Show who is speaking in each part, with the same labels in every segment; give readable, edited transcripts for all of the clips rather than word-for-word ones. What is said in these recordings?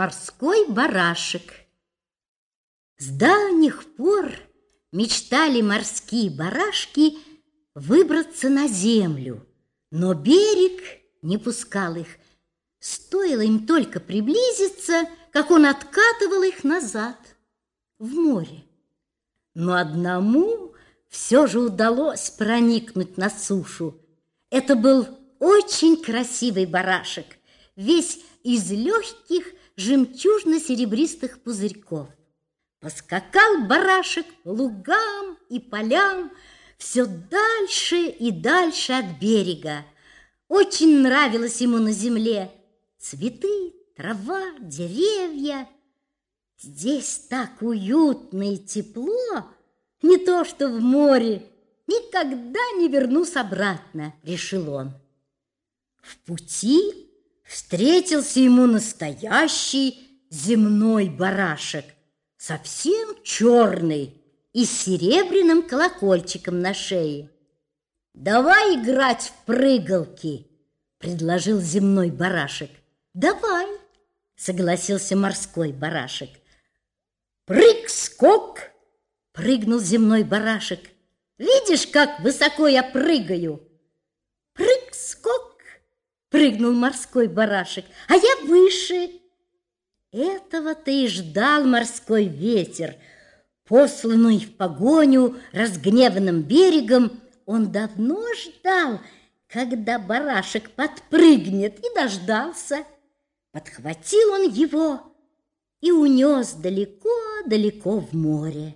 Speaker 1: Морской барашек. С давних пор мечтали морские барашки выбраться на землю, но берег не пускал их. Стоило им только приблизиться, как он откатывал их назад, в море. Но одному все же удалось проникнуть на сушу. Это был очень красивый барашек, весь из легких жемчужно-серебристых пузырьков. Поскакал барашек по лугам и полям все дальше и дальше от берега. Очень нравилось ему на земле. Цветы, трава, деревья. Здесь так уютно и тепло, не то что в море. Никогда не вернусь обратно, решил он. В пути встретился ему настоящий земной барашек, совсем черный и с серебряным колокольчиком на шее. «Давай играть в прыгалки», — предложил земной барашек. «Давай», — согласился морской барашек. «Прыг-скок!» — прыгнул земной барашек. «Видишь, как высоко я прыгаю?» «Прыг-скок!» — прыгнул морской барашек. «А я выше!» Этого-то и ждал морской ветер. Посланный в погоню разгневанным берегом, он давно ждал, когда барашек подпрыгнет, и дождался. Подхватил он его и унес далеко-далеко в море.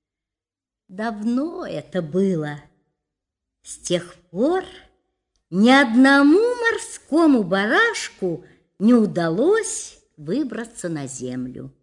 Speaker 1: Давно это было. С тех пор ни одному морскому барашку не удалось выбраться на землю.